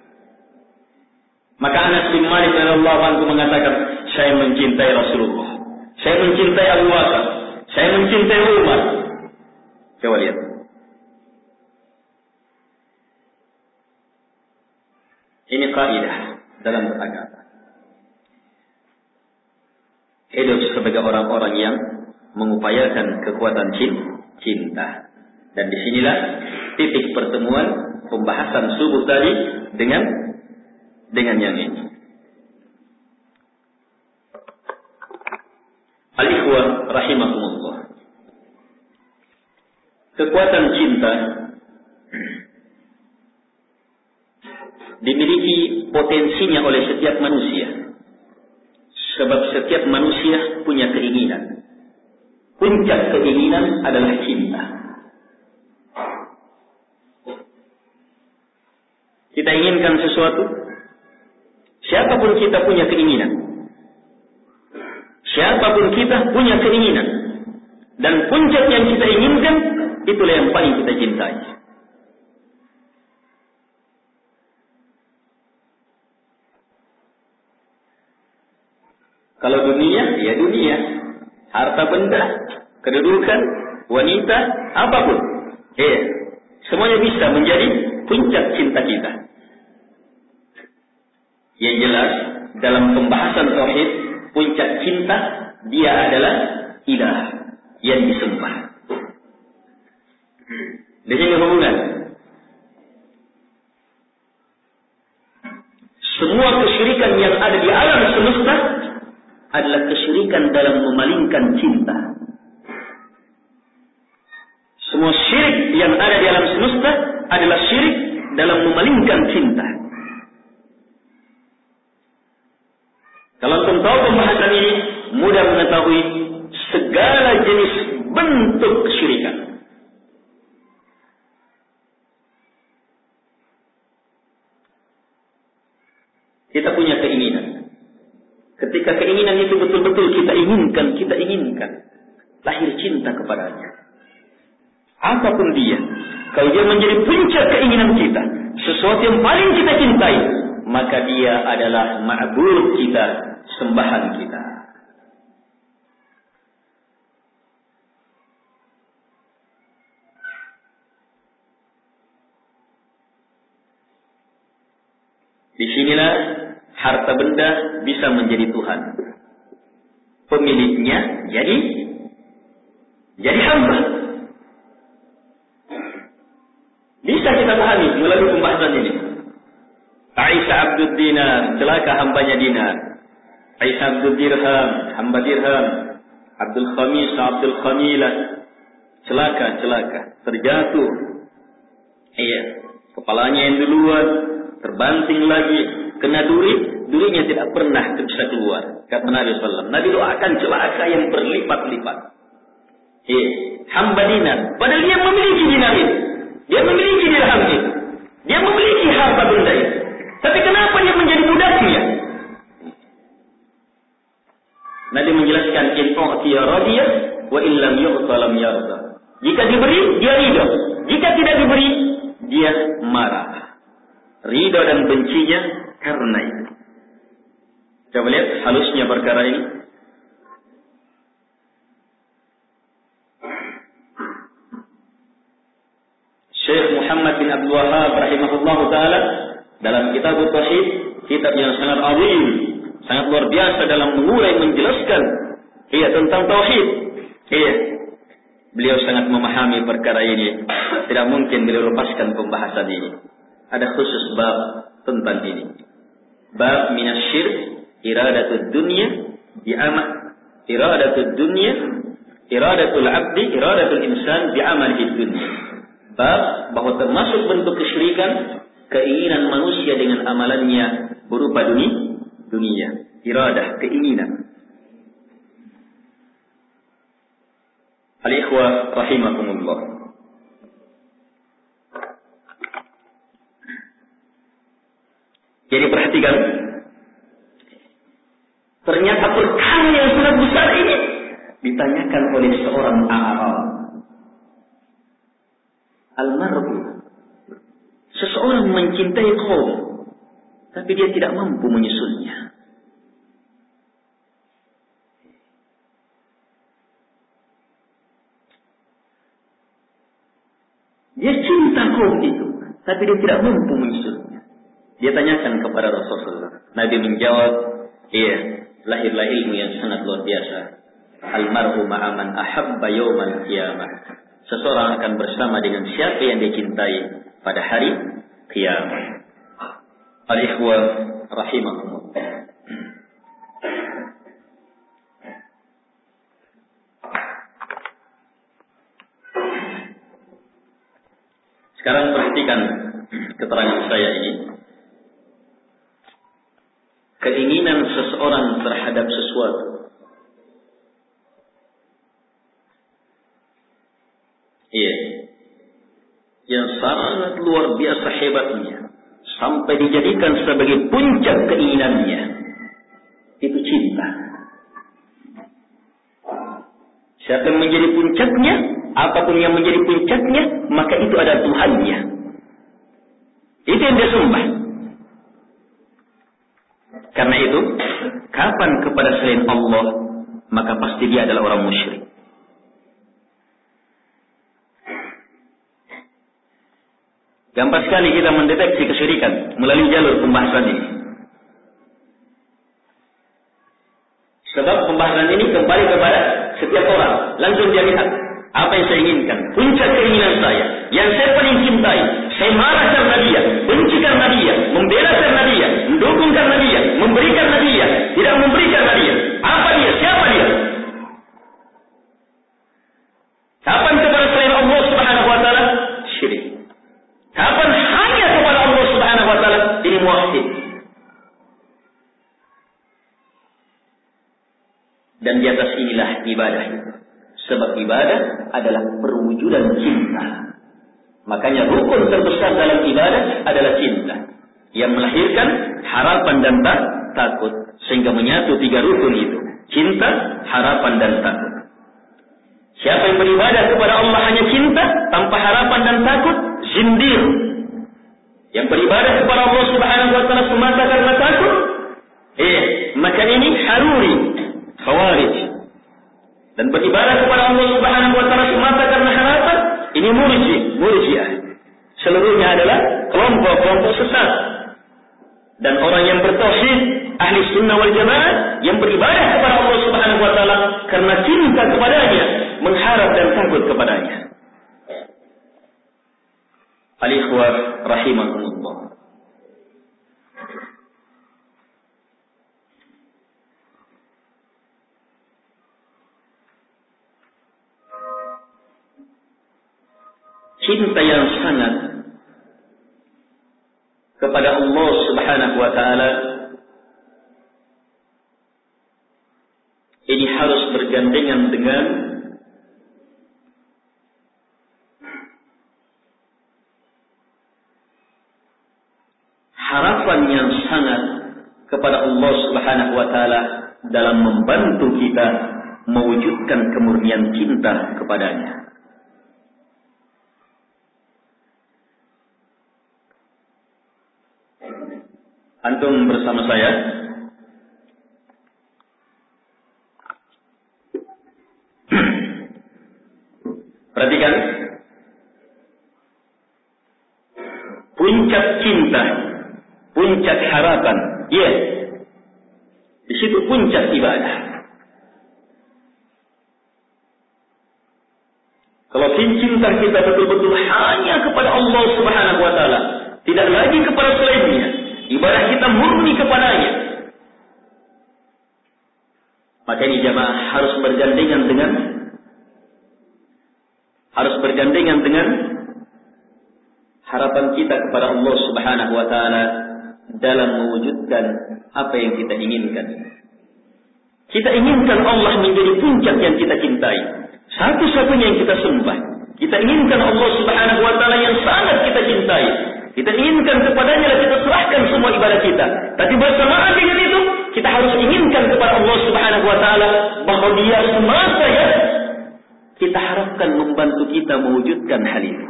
Maka Anas bin Malik radhiyallahu anhu mengatakan, saya mencintai Rasulullah, saya mencintai Abu Bakar, saya mencintai Umar. Coba lihat. Ini kaidah dalam beragama. Hidup sebagai orang-orang yang mengupayakan kekuatan cinta. Dan disinilah titik pertemuan pembahasan subuh tadi dengan dengan yang ini. Al-ikhwah rahimahumullah. Kekuatan cinta dimiliki potensinya oleh setiap manusia. Sebab setiap manusia punya keinginan. Puncak keinginan adalah cinta. Kita inginkan sesuatu, siapapun kita punya keinginan. Siapapun kita punya keinginan. Dan puncak yang kita inginkan, itulah yang paling kita cintai. Kalau dunia, ya dunia. Harta benda, kedudukan, wanita, apapun. Eh, semuanya bisa menjadi puncak cinta kita. Yang jelas, dalam pembahasan tauhid, puncak cinta dia adalah ilah yang disembah. Di sini hubungan. Semua kesyirikan yang ada di alam semesta adalah kesyirikan dalam memalingkan cinta. Semua syirik yang ada di alam semesta adalah syirik dalam memalingkan cinta. Kalau antum tahu pembahasan ini, mudah mengetahui segala jenis bentuk kesyirikan. Kita punya keinginan. Ketika keinginan itu betul-betul kita inginkan, kita inginkan, lahir cinta kepadanya. Apapun dia, kalau dia menjadi puncak keinginan kita, sesuatu yang paling kita cintai, maka dia adalah ma'bud kita, sembahan kita. Disinilah harta benda bisa menjadi Tuhan. Pemiliknya jadi jadi hamba. Bisa kita pahami melalui pembahasan ini. Aisyah Abdul Dinar, celaka hambanya Dinar. Aisyah Abdul Dirham, hamba Dirham. Abdul Khamis, Abdul Khamilah, celaka, celaka, terjatuh. Iya, kepalanya yang duluan, terbanting lagi, kena duri, durinya tidak pernah bisa keluar. Kata Nabi sallallahu alaihi wasallam, Nabi doakan celaka yang berlipat-lipat. Iya, hamba Dinar, padahal dia memiliki dinar itu. Dia memiliki dirham itu. Dia memiliki harta benda itu. Tapi kenapa dia menjadi budaknya? Nabi menjelaskan, in u'tiya radiya wa in lam yu'ta lam yarda. Jika diberi, dia ridho. Jika tidak diberi, dia marah. Ridho dan bencinya karena itu. Coba lihat halusnya perkara ini. Syekh Muhammad bin Abdul Wahhab rahimahullah ta'ala dalam kitab Tauhid, kitab yang sangat azim, sangat luar biasa dalam mengurai, menjelaskan iya tentang Tauhid. Iya, beliau sangat memahami perkara ini. Tidak mungkin beliau lepaskan pembahasan ini. Ada khusus bab tentang ini. Bab minasyirk iradatud dunya bi'amal iradatud dunya iradatul abdi iradatul insan bi'amalihi dunya. Bab bahwa termasuk bentuk kesyirikan keinginan manusia dengan amalannya berupa dunia, dunia, iradah, keinginan. Al-ikhwah rahimakumullah. Jadi perhatikan, ternyata perkara yang sangat besar ini ditanyakan oleh seorang Arab. Al-mar'u, seseorang mencintai kaum, tapi dia tidak mampu menyusulnya. Dia cinta kaum itu, tapi dia tidak mampu menyusulnya. Dia tanyakan kepada Rasulullah. Nabi menjawab, iya, lahirlah ilmu yang sangat luar biasa. Al-mar'u ma'aman ahabba yawmal qiyamah. Seseorang akan bersama dengan siapa yang dia cintai pada hari kiamat. Al-ikhwah rahimahumullah. Sekarang perhatikan keterangan saya ini. Keinginan seseorang terhadap sesuatu iya, yang sangat luar biasa hebatnya, sampai dijadikan sebagai puncak keinginannya, itu cinta. Siapa yang menjadi puncaknya, apapun yang menjadi puncaknya, maka itu adalah Tuhannya. Itu yang dia sembah. Karena itu, kapan kepada selain Allah, maka pasti dia adalah orang musyrik. Gampang sekali kita mendeteksi kesyirikan melalui jalur pembahasan ini. Sebab pembahasan ini kembali kepada setiap orang. Langsung dia lihat apa yang saya inginkan, puncak keinginan saya, yang saya paling cintai. Saya marah karena dia, benci karena dia, membela karena dia, mendukung karena dia, memberi karena dia, tidak memberi karena dia. Apa dia? Siapa dia? Kapan kepada selain Allah Subhanahu wa taala? Syirik. Kapan hanya kepada Allah Subhanahu wa taala? Ini muwahhid. Dan di atas inilah ibadah itu. Sebab ibadah adalah perwujudan cinta. Makanya rukun terbesar dalam ibadah adalah cinta. Yang melahirkan harapan dan tak, takut. Sehingga menyatu tiga rukun itu. Cinta, harapan dan takut. Siapa yang beribadah kepada Allah hanya cinta, tanpa harapan dan takut, zindir. Yang beribadah kepada Allah Subhanahu wa taala semata karena takut, eh, maka ini haruri, khawarij. Dan beribadah kepada Allah Subhanahu wa taala semata karena harapan, ini murji, murjiah. Seluruhnya adalah kelompok-kelompok sesat. Dan orang yang bertauhid, ahli sunnah wal jamaah, yang beribadah kepada Allah Subhanahu wa taala karena cinta kepadanya, mengharap dan takut kepadanya. Al-ikhwah rahimakumullah. Cinta yang sangat kepada Allah Subhanahu wa taala ini harus bergandengan dengan harapan yang sangat kepada Allah Subhanahu wa taala dalam membantu kita mewujudkan kemurnian cinta kepadanya. Antum bersama saya perhatikan puncak cinta, puncak harapan, ya, yeah. Di situ puncak ibadah. Kalau cinta kita betul-betul hanya kepada Allah Subhanahu wa taala, tidak lagi kepada selainnya, ibadah kita murni kepadanya, maka ini jamaah harus bergandengan dengan harus bergandengan dengan harapan kita kepada Allah Subhanahu wa taala dalam mewujudkan apa yang kita inginkan. Kita inginkan Allah menjadi puncak yang kita cintai, satu-satunya yang kita sembah. Kita inginkan Allah Subhanahu wa taala yang sangat kita cintai. Kita inginkan kepadanya dan kita serahkan semua ibadah kita. Tapi bersamaan dengan itu, kita harus inginkan kepada Allah Subhanahu wa taala bahwa Dia semata ya kita harapkan membantu kita mewujudkan hal itu.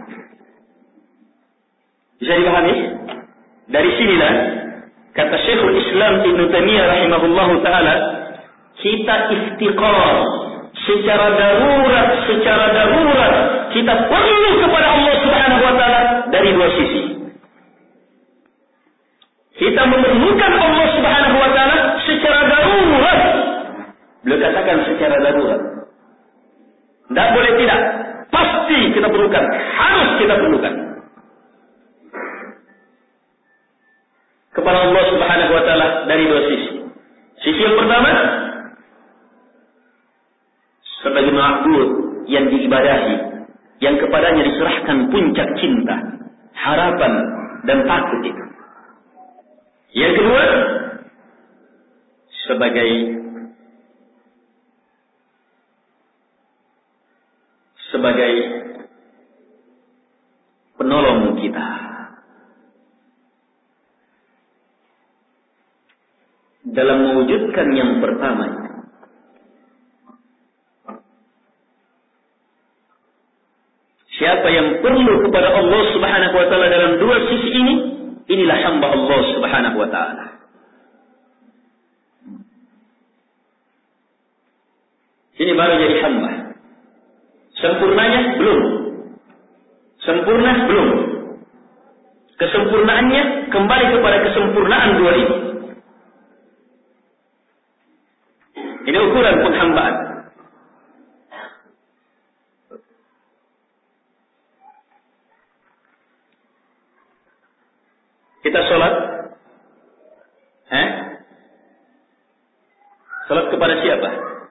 Bisa dipahami? Dari sinilah kata Syekhul Islam Ibn Taimiyah rahimahullahu taala, kita iftiqar secara darurat, secara darurat kita perlu kepada Allah Subhanahu wa taala dari dua sisi. Kita memerlukan Allah Subhanahu wa taala secara darurat. Beliau katakan secara darurat. Tidak boleh tidak. Pasti kita perlukan. Harus kita perlukan. Kepada Allah Subhanahu wa taala dari dua sisi. Sisi yang pertama, sebagai ma'bud yang diibadahi, yang kepadanya diserahkan puncak cinta, harapan dan takut itu. Yang kedua, sebagai sebagai penolong kita dalam mewujudkan yang pertama. Siapa yang perlu kepada Allah Subhanahu wa taala dalam dua sisi ini, inilah hamba Allah Subhanahu wa taala. Ini baru jadi hamba. Sempurnanya belum. Sempurna belum. Kesempurnaannya kembali kepada kesempurnaan dua ini. Ini ukuran penghambaan. Kita sholat, eh? Sholat kepada siapa?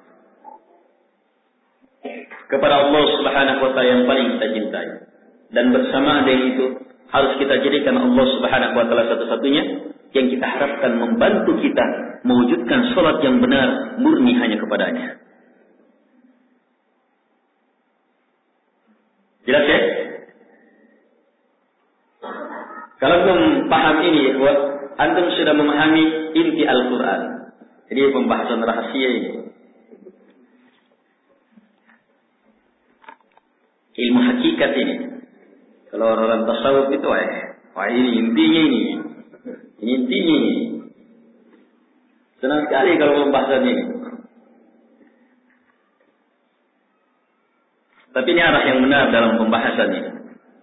Kepada Allah Subhanahu wa ta'ala yang paling kita cintai. Dan bersama dengan itu harus kita jadikan Allah Subhanahu wa ta'ala satu-satunya yang kita harapkan membantu kita mewujudkan sholat yang benar murni hanya kepadanya. Jelas ya? Kalau belum paham ini, antum sudah memahami inti Al-Quran. Jadi pembahasan rahasia ini. Ilmu hakikat ini. Kalau orang tasawuf itu, eh, wah ini intinya ini. Ini intinya ini. Senang sekali kalau pembahasan ini. Tapi ini arah yang benar dalam pembahasan ini.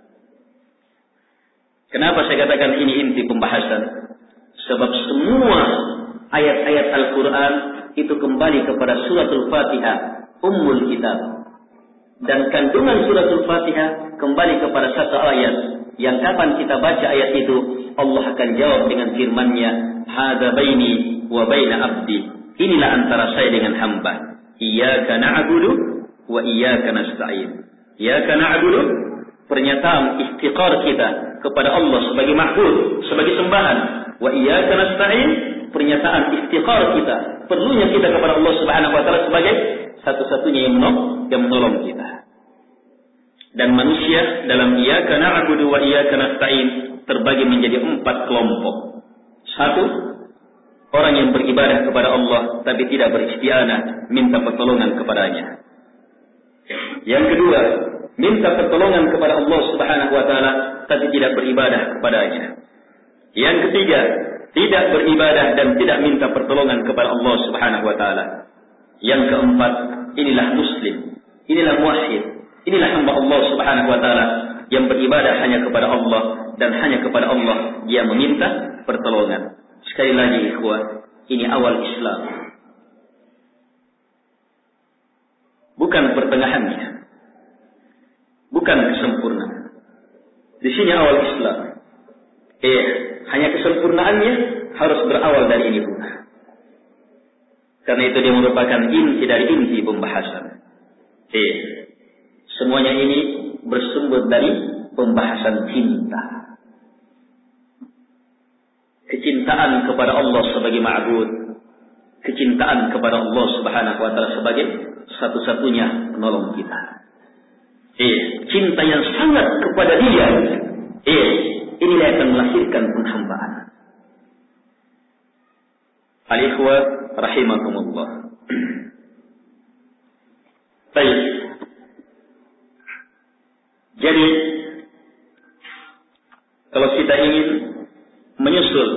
Kenapa saya katakan ini inti pembahasan? Sebab semua ayat-ayat Al-Quran itu kembali kepada suratul Fatihah, Ummul Kitab. Dan kandungan suratul Fatihah kembali kepada satu ayat. Yang kapan kita baca ayat itu, Allah akan jawab dengan firman-Nya, "Hadza baini wa baina abdi." Inilah antara saya dengan hamba. Iyyaka na'budu wa iyyaka nasta'in. Iyyaka na'budu, pernyataan istiqrar kita kepada Allah sebagai ma'bud, sebagai sembahan. Wa iyyaka nasta'in, pernyataan istiqrar kita, perlunya kita kepada Allah Subhanahu wa taala sebagai satu-satunya yang menolong, yang menolong kita. Dan manusia dalam iyyaka na'budu wa iyyaka nasta'in terbagi menjadi empat kelompok. Satu, orang yang beribadah kepada Allah tapi tidak beristianah, minta pertolongan kepadanya. Yang kedua, minta pertolongan kepada Allah Subhanahu wa taala tapi tidak beribadah kepadanya. Yang ketiga, tidak beribadah dan tidak minta pertolongan kepada Allah Subhanahu wa taala. Yang keempat, inilah muslim, inilah muwahhid, inilah hamba Allah Subhanahu wa taala yang beribadah hanya kepada Allah dan hanya kepada Allah dia meminta pertolongan. Sekali lagi ikhwah, ini awal Islam. Bukan pertengahannya. Bukan kesempurnaan. Di sini awal Islam. Eh, hanya kesempurnaannya harus berawal dari ini pula. Karena itu dia merupakan inti dari inti pembahasan. Eh, semuanya ini bersumber dari pembahasan cinta. Kecintaan kepada Allah sebagai ma'bud, kecintaan kepada Allah Subhanahu wa taala sebagai satu-satunya penolong kita. Eh, cinta yang sangat kepada Dia. Eh, inilah yang akan melahirkan penghambaan. Al-ikhwah rahimakumullah. Baik. Jadi kalau kita ingin menyusul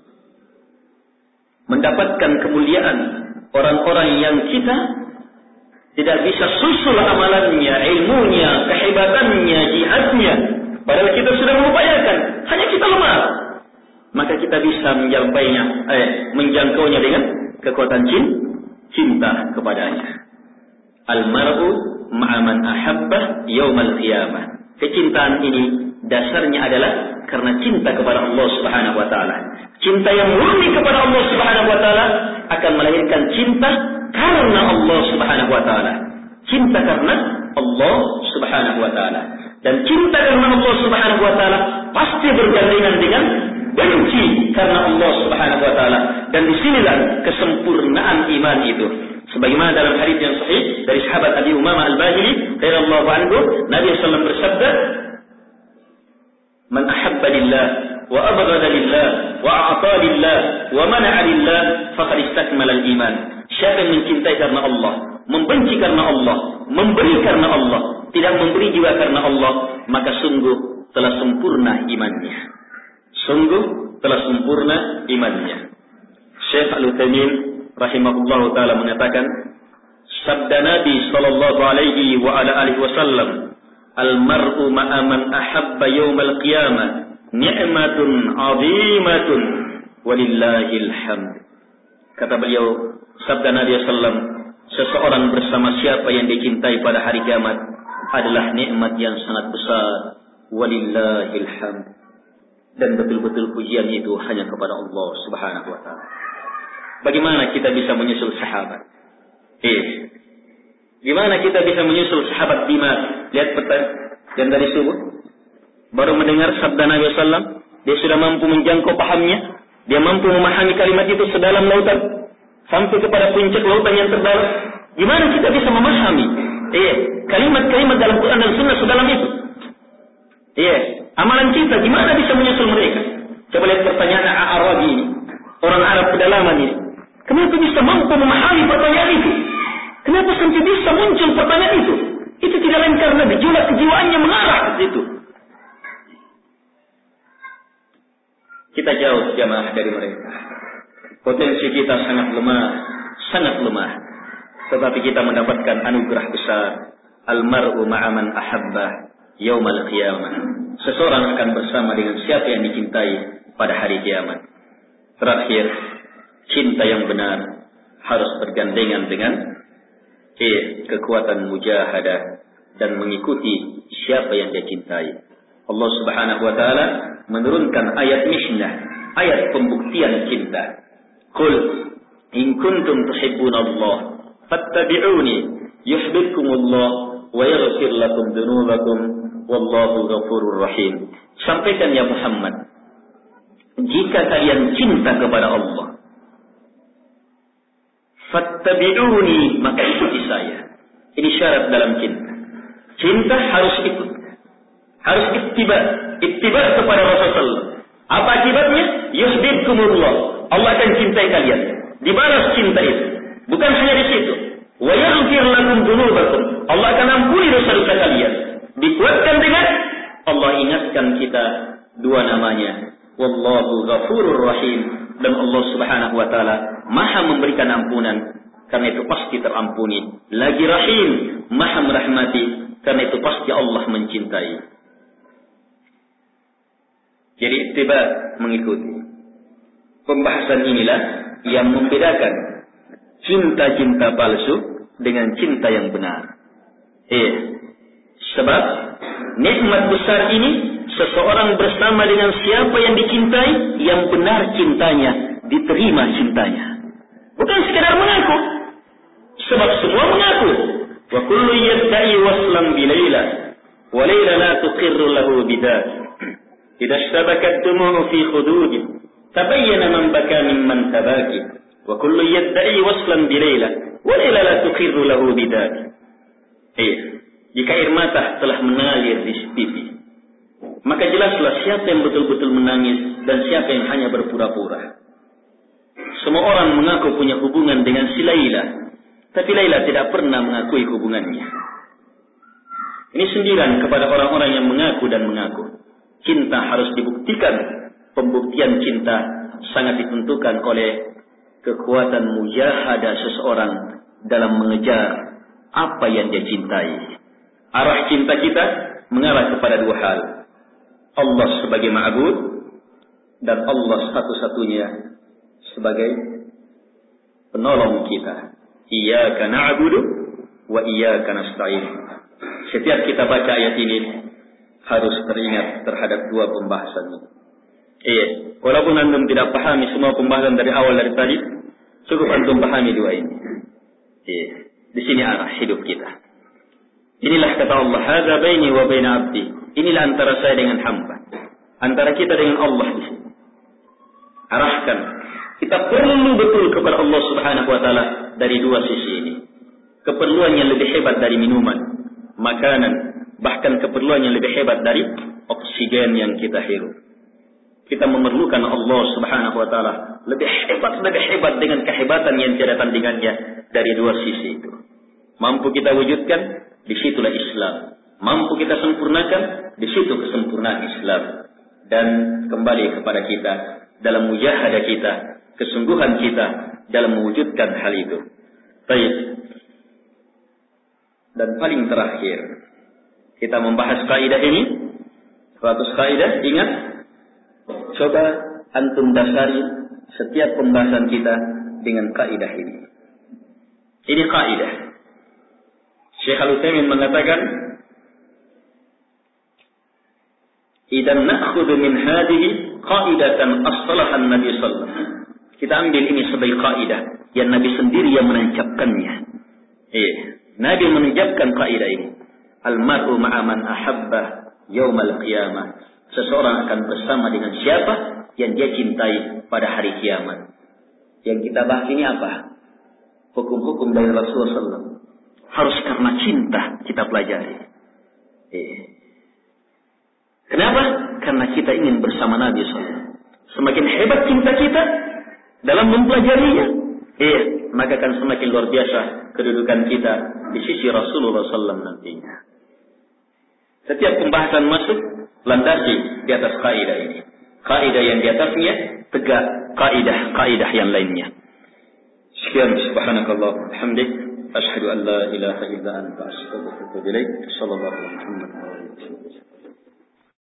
mendapatkan kemuliaan orang-orang yang kita tidak bisa susul amalannya, ilmunya, kehebatannya, jihadnya, padahal kita sudah mengupayakan, hanya kita lemah, maka kita bisa menyampainya, eh, menjangkaunya dengan kekuatan cinta kepadanya. Al-mar'u ma'aman ahabbah yaumal qiyamah. Kecintaan ini dasarnya adalah karena cinta kepada Allah Subhanahu wa taala. Cinta yang murni kepada Allah Subhanahu wa taala akan melahirkan cinta karena Allah Subhanahu wa taala. Cinta karena Allah Subhanahu wa taala. Dan cinta karena Allah Subhanahu wa taala pasti bergandengan dengan benci karena Allah Subhanahu wa taala. Dan disinilah kesempurnaan iman itu. Sebagaimana dalam hadis yang sahih dari sahabat Abi Umamah Al-Bahili radhiyallahu anhu, Nabi sallallahu alaihi wasallam bersabda, "Man ahabba lillah wa abghada lillah wa a'ta lillah wa mana'a lillah faqad istakmala al-iman." Siapa yang mencintai karena Allah, membenci karena Allah, memberi karena Allah, tidak memberi juga karena Allah, maka sungguh telah sempurna imannya. Sungguh telah sempurna imannya. Syekh Al-Utsaimin rahimahullahu taala mengatakan, sabda Nabi sallallahu alaihi wa ala alihi wasallam, "Al-mar'u ma'a man ahabba yaumal qiyamah, ni'matun 'azimatun walillahil hamd." Kata beliau, Sabda Nabi sallallahu alaihi wasallam, seseorang bersama siapa yang dicintai pada hari kiamat adalah nikmat yang sangat besar. Walillahil hamd. Dan betul-betul pujian itu hanya kepada Allah Subhanahu wa taala. Bagaimana kita bisa menyusul sahabat? Eh, gimana kita bisa menyusul sahabat Bima? Lihat petang dan dari subuh baru mendengar sabda Nabi sallallahu alaihi wasallam, dia sudah mampu menjangkau pahamnya, dia mampu memahami kalimat itu sedalam lautan sampai kepada puncak lautan yang terdalam. Gimana kita bisa memahami eh kalimat-kalimat dalam Quran dan Sunnah sedalam itu? Eh, amalan kita gimana bisa menyusul mereka? Coba lihat pertanyaan Arabi ini, orang Arab pedalaman ini. Kenapa bisa mampu memahami pertanyaan itu? Kenapa sampai bisa muncul pertanyaan itu? Itu tidak lain karena gejolak kejiwaannya mengarah ke situ. Kita jauh jamaah dari mereka. Potensi kita sangat lemah, sangat lemah. Tetapi kita mendapatkan anugerah besar. Al-mar'u ma'aman ahabbah yaumal qiyamah. Seseorang akan bersama dengan siapa yang dicintai pada hari kiamat. Terakhir, cinta yang benar harus bergandengan dengan eh, kekuatan mujahadah dan mengikuti siapa yang dia cintai. Allah Subhanahu wa taala menurunkan ayat mishnah, ayat pembuktian cinta. Qul in kuntum tuhibbunallah fattabi'uni yuhibbukumullah wa yaghfir lakum dzunubakum wallahu ghafurur rahim. Sampaikan ya Muhammad, jika kalian cinta kepada Allah, fattabi'uni, maka ikuti saya. Ini syarat dalam cinta. Cinta harus ikut, harus ittiba, ittiba kepada Rasulullah. Apa akibatnya? Yuhibbukumullah, Allah akan cintai kalian. Dibalas cinta itu. Bukan hanya di situ. Wa yaghfir lakum dzunubakum, Allah akan ampuni dosa-dosa kalian. Dikuatkan dengan Allah ingatkan kita dua namanya. Wallahu ghafurur rahim, dan Allah Subhanahu wa taala Maha memberikan ampunan, karena itu pasti terampuni. Lagi Rahim, Maha merahmati, karena itu pasti Allah mencintai. Jadi ittiba, mengikuti. Pembahasan inilah yang membedakan cinta-cinta palsu dengan cinta yang benar. Eh, sebab nikmat besar ini seseorang bersama dengan siapa yang dicintai, yang benar cintanya, diterima cintanya. Bukan sekedar mengaku. Sebab semua mengaku. Wa kullu yadda'i waslan bi Laila wa Laila la tuqirru lahu bidat. Idza ishtabakat dumu'u fi khududi tabayyana man baka mimman tabaki. Wa kullu yadda'i waslan bi Laila wa Laila la tuqirru lahu bidat. Eh, jika air mata telah mengalir di pipi, maka jelaslah siapa yang betul-betul menangis dan siapa yang hanya berpura-pura. Semua orang mengaku punya hubungan dengan si Laila, tapi Laila tidak pernah mengakui hubungannya. Ini sindiran kepada orang-orang yang mengaku dan mengaku. Cinta harus dibuktikan. Pembuktian cinta sangat ditentukan oleh kekuatan mujahadah seseorang dalam mengejar apa yang dia cintai. Arah cinta kita mengarah kepada dua hal. Allah sebagai ma'bud dan Allah satu-satunya sebagai penolong kita. Iyyaka na'budu wa iyyaka nasta'in. Setiap kita baca ayat ini harus teringat terhadap dua pembahasan ini. Iya, walaupun antum tidak pahami semua pembahasan dari awal dari tadi, cukup antum pahami dua ini. Iya, di sini arah hidup kita. Inilah kata Allah, hadza baini wa baina 'abdi. Inilah antara saya dengan hamba, antara kita dengan Allah di sini. Arahkan. Kita perlu betul kepada Allah Subhanahu wa taala dari dua sisi ini. Keperluan yang lebih hebat dari minuman, makanan, bahkan keperluan yang lebih hebat dari oksigen yang kita hirup. Kita memerlukan Allah Subhanahu wa taala lebih hebat, lebih hebat dengan kehebatan yang tiada tandingannya dari dua sisi itu. Mampu kita wujudkan, disitulah Islam. Mampu kita sempurnakan, di situ kesempurnaan Islam. Dan kembali kepada kita dalam mujahadah kita, kesungguhan kita dalam mewujudkan hal itu. Baik. Dan paling terakhir, kita membahas kaidah ini. seratus kaidah, ingat. Coba antum dasari setiap pembahasan kita dengan kaidah ini. Ini kaidah. Syekh Al-Utsaimin mengatakan, "Idan na'khudhu min hadhihi qaidatan as-salaha an-nabi sallallahu alaihi wasallam." Kita ambil ini sebagai kaidah yang Nabi sendiri yang menancapkannya. Iya, Nabi menancapkan kaidah ini. Al-mar'u ma'a man ahabba yaumal qiyamah. Seseorang akan bersama dengan siapa yang dia cintai pada hari kiamat. Yang kita bahas ini apa? Hukum-hukum dari Rasulullah sallallahu alaihi wasallam. Harus karena cinta kita pelajari. Eh. Kenapa? Karena kita ingin bersama Nabi sallallahu alaihi wasallam. Semakin hebat cinta kita dalam mempelajarinya, eh, maka akan semakin luar biasa kedudukan kita di sisi Rasulullah sallallahu alaihi wasallam nantinya. Setiap pembahasan masuk landasi di atas kaidah ini. Kaidah yang di atasnya tegak kaidah-kaidah yang lainnya. Sekian, subhanakallah walhamdulillah, asyhadu an la ilaha illa anta astaghfiruka wa atubu ilaik. Sallallahu alaihi wa sallam.